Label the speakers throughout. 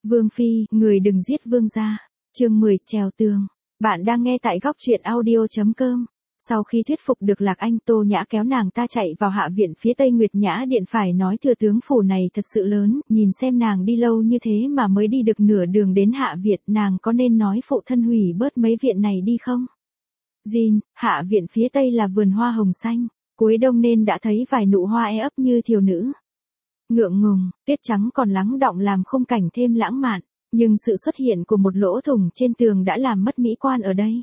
Speaker 1: Vương phi, người đừng giết vương gia. Chương 10, trèo tường. Bạn đang nghe tại góc truyện audio.com. Sau khi thuyết phục được Lạc Anh, Tô Nhã kéo nàng ta chạy vào hạ viện phía Tây Nguyệt Nhã Điện, phải nói thừa tướng phủ này thật sự lớn, nhìn xem nàng đi lâu như thế mà mới đi được nửa đường đến hạ viện, nàng có nên nói phụ thân hủy bớt mấy viện này đi không? Jin, hạ viện phía Tây là vườn hoa hồng xanh, cuối đông nên đã thấy vài nụ hoa ấp như thiều nữ. Ngượng ngùng, tuyết trắng còn lắng đọng làm khung cảnh thêm lãng mạn, nhưng sự xuất hiện của một lỗ thủng trên tường đã làm mất mỹ quan ở đây.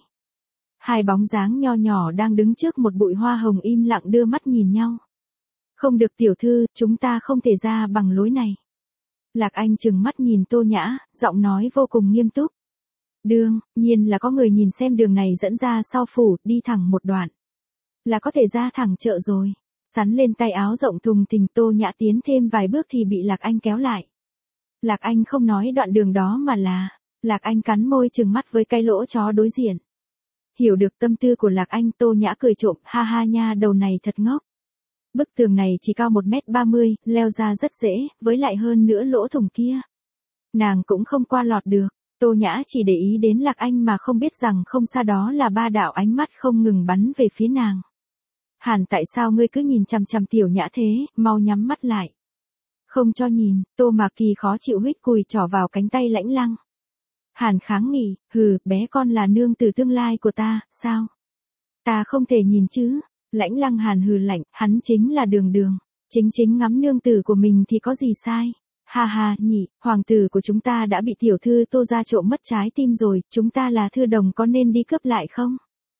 Speaker 1: Hai bóng dáng nho nhỏ đang đứng trước một bụi hoa hồng im lặng đưa mắt nhìn nhau. Không được tiểu thư, chúng ta không thể ra bằng lối này. Lạc Anh trừng mắt nhìn Tô Nhã, giọng nói vô cùng nghiêm túc. Đương nhiên là có người nhìn xem đường này dẫn ra sau phủ, đi thẳng một đoạn là có thể ra thẳng chợ rồi. Sắn lên tay áo rộng thùng thình, Tô Nhã tiến thêm vài bước thì bị Lạc Anh kéo lại. Lạc Anh không nói đoạn đường đó mà là... Lạc Anh cắn môi trừng mắt với cái lỗ chó đối diện. Hiểu được tâm tư của Lạc Anh, Tô Nhã cười trộm, ha ha nha, đầu này thật ngốc. Bức tường này chỉ cao 1m30, leo ra rất dễ, với lại hơn nữa lỗ thủng kia. Nàng cũng không qua lọt được. Tô Nhã chỉ để ý đến Lạc Anh mà không biết rằng không xa đó là ba đạo ánh mắt không ngừng bắn về phía nàng. Hàn, tại sao ngươi cứ nhìn chằm chằm tiểu Nhã thế, mau nhắm mắt lại. Không cho nhìn. Tô Mạc Kỳ khó chịu huých cùi trỏ vào cánh tay Lãnh Lăng. Hàn kháng nghị, hừ, bé con là nương tử tương lai của ta, sao? Ta không thể nhìn chứ. Lãnh Lăng Hàn hừ lạnh, hắn chính là Đường Đường. Chính ngắm nương tử của mình thì có gì sai? Ha ha, nhị, hoàng tử của chúng ta đã bị tiểu thư Tô gia trộm mất trái tim rồi, chúng ta là thư đồng có nên đi cướp lại không?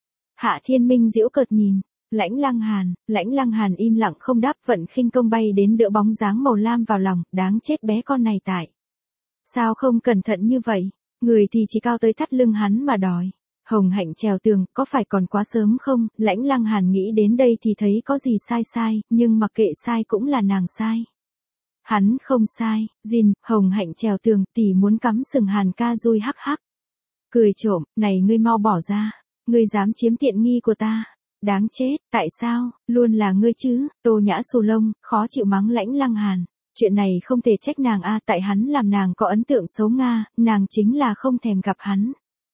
Speaker 1: Hạ Thiên Minh giễu cợt nhìn. Lãnh Lăng Hàn im lặng không đáp, vận khinh công bay đến đỡ bóng dáng màu lam vào lòng, đáng chết bé con này tại. Sao không cẩn thận như vậy, người thì chỉ cao tới thắt lưng hắn mà đòi. Hồng Hạnh trèo tường, có phải còn quá sớm không? Lãnh Lăng Hàn nghĩ đến đây thì thấy có gì sai, nhưng mặc kệ sai cũng là nàng sai. Hắn không sai, Jin, Hồng Hạnh trèo tường, tỷ muốn cắm sừng Hàn ca rồi hắc hắc. Cười trộm, này ngươi mau bỏ ra, ngươi dám chiếm tiện nghi của ta. Đáng chết, tại sao, luôn là ngươi chứ? Tô Nhã xù lông, khó chịu mắng Lãnh Lăng Hàn. Chuyện này không thể trách nàng a, tại hắn làm nàng có ấn tượng xấu nga, nàng chính là không thèm gặp hắn.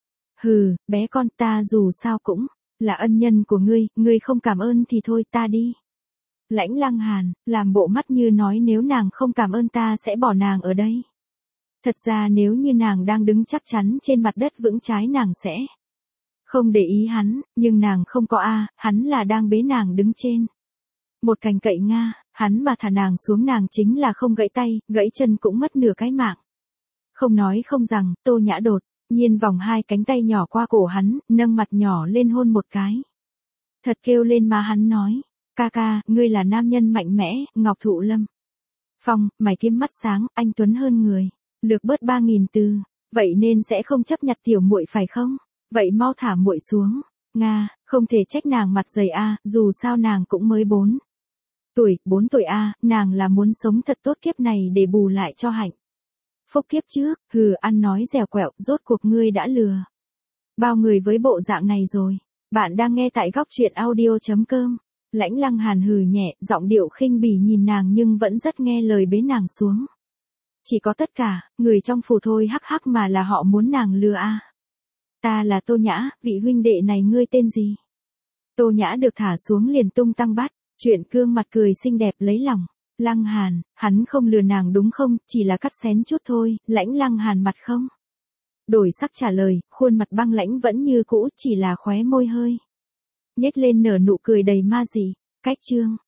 Speaker 1: Hừ, bé con, ta dù sao cũng là ân nhân của ngươi không cảm ơn thì thôi, ta đi. Lãnh Lăng Hàn, làm bộ mắt như nói nếu nàng không cảm ơn ta sẽ bỏ nàng ở đây. Thật ra nếu như nàng đang đứng chắc chắn trên mặt đất vững trái nàng sẽ không để ý hắn, nhưng nàng không có a, hắn là đang bế nàng đứng trên một cành cậy nga, hắn mà thả nàng xuống nàng chính là không gãy tay, gãy chân cũng mất nửa cái mạng. Không nói không rằng, Tô Nhã đột nhiên vòng hai cánh tay nhỏ qua cổ hắn, nâng mặt nhỏ lên hôn một cái. Thật kêu lên mà hắn nói, ca ca, ngươi là nam nhân mạnh mẽ, Ngọc Thụ Lâm Phong, mày kiếm mắt sáng, anh tuấn hơn người, lược bớt 3.000 từ, vậy nên sẽ không chấp nhặt tiểu muội phải không? Vậy mau thả muội xuống. Nga, không thể trách nàng mặt dày a, dù sao nàng cũng mới 4 tuổi a, nàng là muốn sống thật tốt kiếp này để bù lại cho hạnh phúc kiếp trước. Hừ, ăn nói dẻo quẹo, rốt cuộc ngươi đã lừa bao người với bộ dạng này rồi. Bạn đang nghe tại góc truyện audio.com. Lãnh Lăng Hàn hừ nhẹ, giọng điệu khinh bỉ nhìn nàng nhưng vẫn rất nghe lời bế nàng xuống. Chỉ có tất cả người trong phủ thôi hắc hắc mà là họ muốn nàng lừa a. Ta là Tô Nhã, vị huynh đệ này ngươi tên gì? Tô Nhã được thả xuống liền tung tăng bắt, chuyện gương mặt cười xinh đẹp lấy lòng. Lăng Hàn, hắn không lừa nàng đúng không, chỉ là cắt xén chút thôi. Lãnh Lăng Hàn mặt không đổi sắc trả lời, khuôn mặt băng lãnh vẫn như cũ, chỉ là khóe môi hơi nhếch lên nở nụ cười đầy ma dị. Cách chương